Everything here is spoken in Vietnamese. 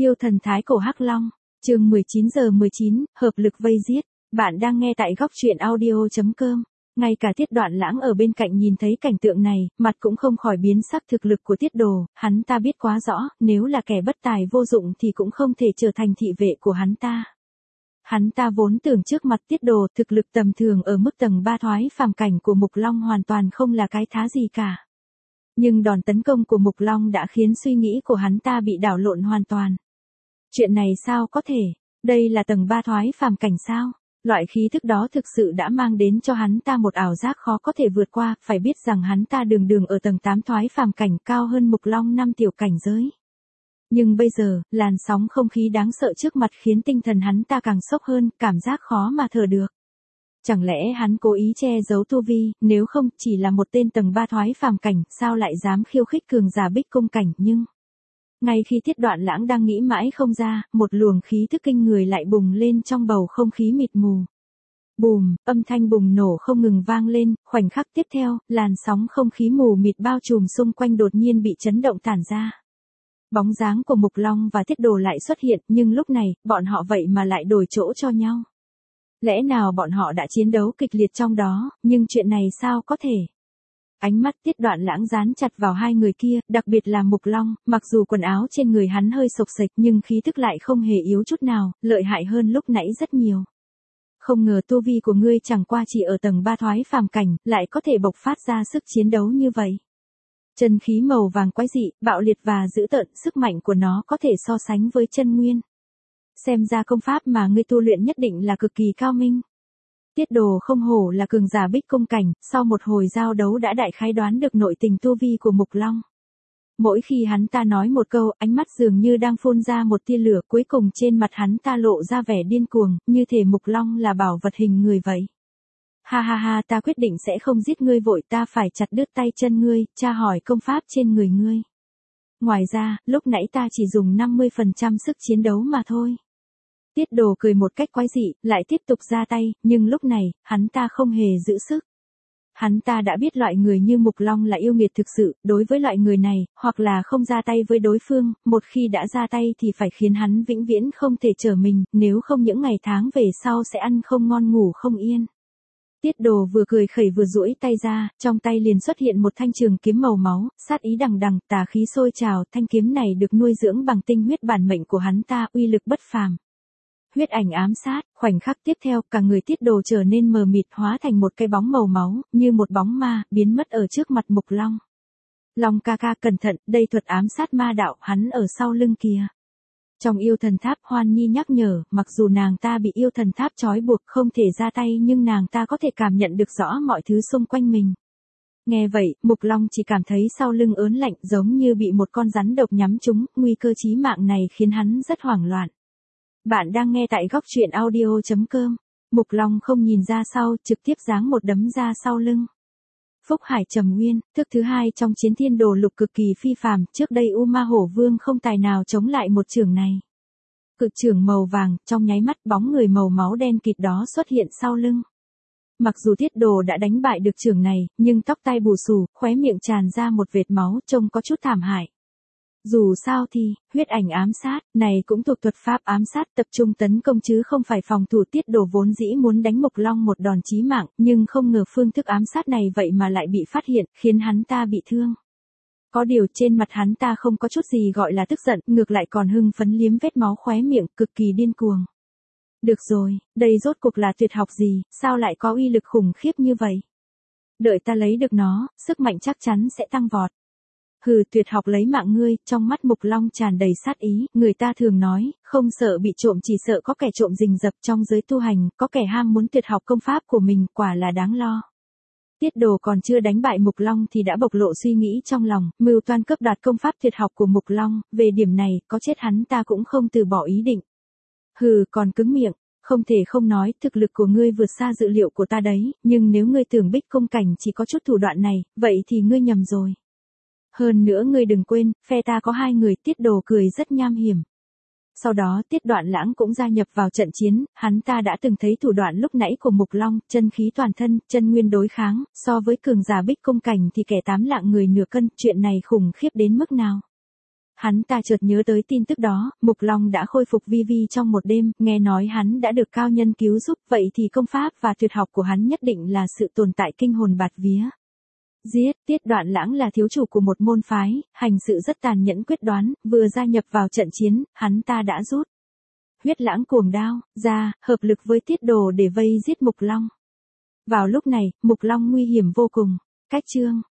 Yêu thần thái cổ Hắc Long, chương 19:19, hợp lực vây giết. Bạn đang nghe tại góc truyện audio.com. Ngay cả Tiết Đoạn Lãng ở bên cạnh nhìn thấy cảnh tượng này, mặt cũng không khỏi biến sắc. Thực lực của Tiết Đồ, hắn ta biết quá rõ, nếu là kẻ bất tài vô dụng thì cũng không thể trở thành thị vệ của hắn ta. Hắn ta vốn tưởng trước mặt Tiết Đồ thực lực tầm thường ở mức tầng 3 thoái phàm cảnh của Mục Long hoàn toàn không là cái thá gì cả. Nhưng đòn tấn công của Mục Long đã khiến suy nghĩ của hắn ta bị đảo lộn hoàn toàn. Chuyện này sao có thể? Đây là tầng 3 thoái phàm cảnh sao? Loại khí thức đó thực sự đã mang đến cho hắn ta một ảo giác khó có thể vượt qua, phải biết rằng hắn ta đường đường ở tầng 8 thoái phàm cảnh cao hơn Mục Long 5 tiểu cảnh giới. Nhưng bây giờ, làn sóng không khí đáng sợ trước mặt khiến tinh thần hắn ta càng sốc hơn, cảm giác khó mà thở được. Chẳng lẽ hắn cố ý che giấu tu vi, nếu không chỉ là một tên tầng 3 thoái phàm cảnh, sao lại dám khiêu khích cường giả Bích Cung cảnh? Nhưng ngay khi Tiết Đoạn Lãng đang nghĩ mãi không ra, một luồng khí thức kinh người lại bùng lên trong bầu không khí mịt mù. Bùm, âm thanh bùng nổ không ngừng vang lên, khoảnh khắc tiếp theo, làn sóng không khí mù mịt bao trùm xung quanh đột nhiên bị chấn động tản ra. Bóng dáng của Mục Long và Tiết Đồ lại xuất hiện, nhưng lúc này, bọn họ vậy mà lại đổi chỗ cho nhau. Lẽ nào bọn họ đã chiến đấu kịch liệt trong đó, nhưng chuyện này sao có thể? Ánh mắt Tiết Đoạn Lãng dán chặt vào hai người kia, đặc biệt là Mục Long, mặc dù quần áo trên người hắn hơi xộc xệch nhưng khí thức lại không hề yếu chút nào, lợi hại hơn lúc nãy rất nhiều. Không ngờ tu vi của ngươi chẳng qua chỉ ở tầng 3 thoái phàm cảnh, lại có thể bộc phát ra sức chiến đấu như vậy. Chân khí màu vàng quái dị, bạo liệt và dữ tợn, sức mạnh của nó có thể so sánh với chân nguyên. Xem ra công pháp mà ngươi tu luyện nhất định là cực kỳ cao minh. Tiết Đồ không hổ là cường giả Bích Cung cảnh, sau một hồi giao đấu đã đại khái đoán được nội tình tu vi của Mục Long. Mỗi khi hắn ta nói một câu, ánh mắt dường như đang phun ra một tia lửa, cuối cùng trên mặt hắn ta lộ ra vẻ điên cuồng, như thể Mục Long là bảo vật hình người vậy. Ha ha ha, ta quyết định sẽ không giết ngươi vội, ta phải chặt đứt tay chân ngươi, tra hỏi công pháp trên người ngươi. Ngoài ra, lúc nãy ta chỉ dùng 50% sức chiến đấu mà thôi. Tiết Đồ cười một cách quái dị, lại tiếp tục ra tay, nhưng lúc này, hắn ta không hề giữ sức. Hắn ta đã biết loại người như Mục Long là yêu nghiệt thực sự, đối với loại người này, hoặc là không ra tay với đối phương, một khi đã ra tay thì phải khiến hắn vĩnh viễn không thể trở mình, nếu không những ngày tháng về sau sẽ ăn không ngon ngủ không yên. Tiết Đồ vừa cười khẩy vừa duỗi tay ra, trong tay liền xuất hiện một thanh trường kiếm màu máu, sát ý đằng đằng, tà khí sôi trào, thanh kiếm này được nuôi dưỡng bằng tinh huyết bản mệnh của hắn ta, uy lực bất phàm. Huyết ảnh ám sát, khoảnh khắc tiếp theo, cả người Tiết Đồ trở nên mờ mịt, hóa thành một cái bóng màu máu, như một bóng ma, biến mất ở trước mặt Mục Long. Long ca ca cẩn thận, đây thuật ám sát ma đạo, hắn ở sau lưng kìa. Trong yêu thần tháp, Hoan Nhi nhắc nhở, mặc dù nàng ta bị yêu thần tháp trói buộc không thể ra tay nhưng nàng ta có thể cảm nhận được rõ mọi thứ xung quanh mình. Nghe vậy, Mục Long chỉ cảm thấy sau lưng ớn lạnh giống như bị một con rắn độc nhắm trúng, nguy cơ chí mạng này khiến hắn rất hoảng loạn. Bạn đang nghe tại góc truyện audio.com. Mục Long không nhìn ra sau, trực tiếp giáng một đấm ra sau lưng. Phúc Hải Trầm Nguyên, thức thứ hai trong chiến thiên đồ lục cực kỳ phi phàm, trước đây U Ma Hổ Vương không tài nào chống lại một chưởng này. Cực chưởng màu vàng, trong nháy mắt bóng người màu máu đen kịt đó xuất hiện sau lưng. Mặc dù Tiết Đồ đã đánh bại được chưởng này, nhưng tóc tai bù xù, khóe miệng tràn ra một vệt máu trông có chút thảm hại. Dù sao thì, huyết ảnh ám sát, này cũng thuộc thuật pháp ám sát tập trung tấn công chứ không phải phòng thủ. Tiết Đồ vốn dĩ muốn đánh Mục Long một đòn chí mạng, nhưng không ngờ phương thức ám sát này vậy mà lại bị phát hiện, khiến hắn ta bị thương. Có điều trên mặt hắn ta không có chút gì gọi là tức giận, ngược lại còn hưng phấn liếm vết máu khóe miệng, cực kỳ điên cuồng. Được rồi, đây rốt cuộc là tuyệt học gì, sao lại có uy lực khủng khiếp như vậy? Đợi ta lấy được nó, sức mạnh chắc chắn sẽ tăng vọt. Hừ, tuyệt học lấy mạng ngươi, trong mắt Mục Long tràn đầy sát ý, người ta thường nói, không sợ bị trộm chỉ sợ có kẻ trộm rình rập. Trong giới tu hành, có kẻ ham muốn tuyệt học công pháp của mình, quả là đáng lo. Tiết Đồ còn chưa đánh bại Mục Long thì đã bộc lộ suy nghĩ trong lòng, mưu toan cướp đoạt công pháp tuyệt học của Mục Long, về điểm này, có chết hắn ta cũng không từ bỏ ý định. Hừ, còn cứng miệng, không thể không nói, thực lực của ngươi vượt xa dự liệu của ta đấy, nhưng nếu ngươi tưởng Bích Cung cảnh chỉ có chút thủ đoạn này, vậy thì ngươi nhầm rồi. Hơn nữa ngươi đừng quên, phe ta có hai người. Tiết Đồ cười rất nham hiểm. Sau đó Tiết Đoạn Lãng cũng gia nhập vào trận chiến, hắn ta đã từng thấy thủ đoạn lúc nãy của Mục Long, chân khí toàn thân, chân nguyên đối kháng, so với cường giả Bích Cung cảnh thì kẻ 8 lạng người nửa cân, chuyện này khủng khiếp đến mức nào. Hắn ta chợt nhớ tới tin tức đó, Mục Long đã khôi phục vi vi trong một đêm, nghe nói hắn đã được cao nhân cứu giúp, vậy thì công pháp và tuyệt học của hắn nhất định là sự tồn tại kinh hồn bạt vía. Giết, Tiết Đoạn Lãng là thiếu chủ của một môn phái, hành sự rất tàn nhẫn quyết đoán, vừa gia nhập vào trận chiến, hắn ta đã rút Huyết Lãng Cuồng Đao ra, hợp lực với Tiết Đồ để vây giết Mục Long. Vào lúc này, Mục Long nguy hiểm vô cùng. Cách chương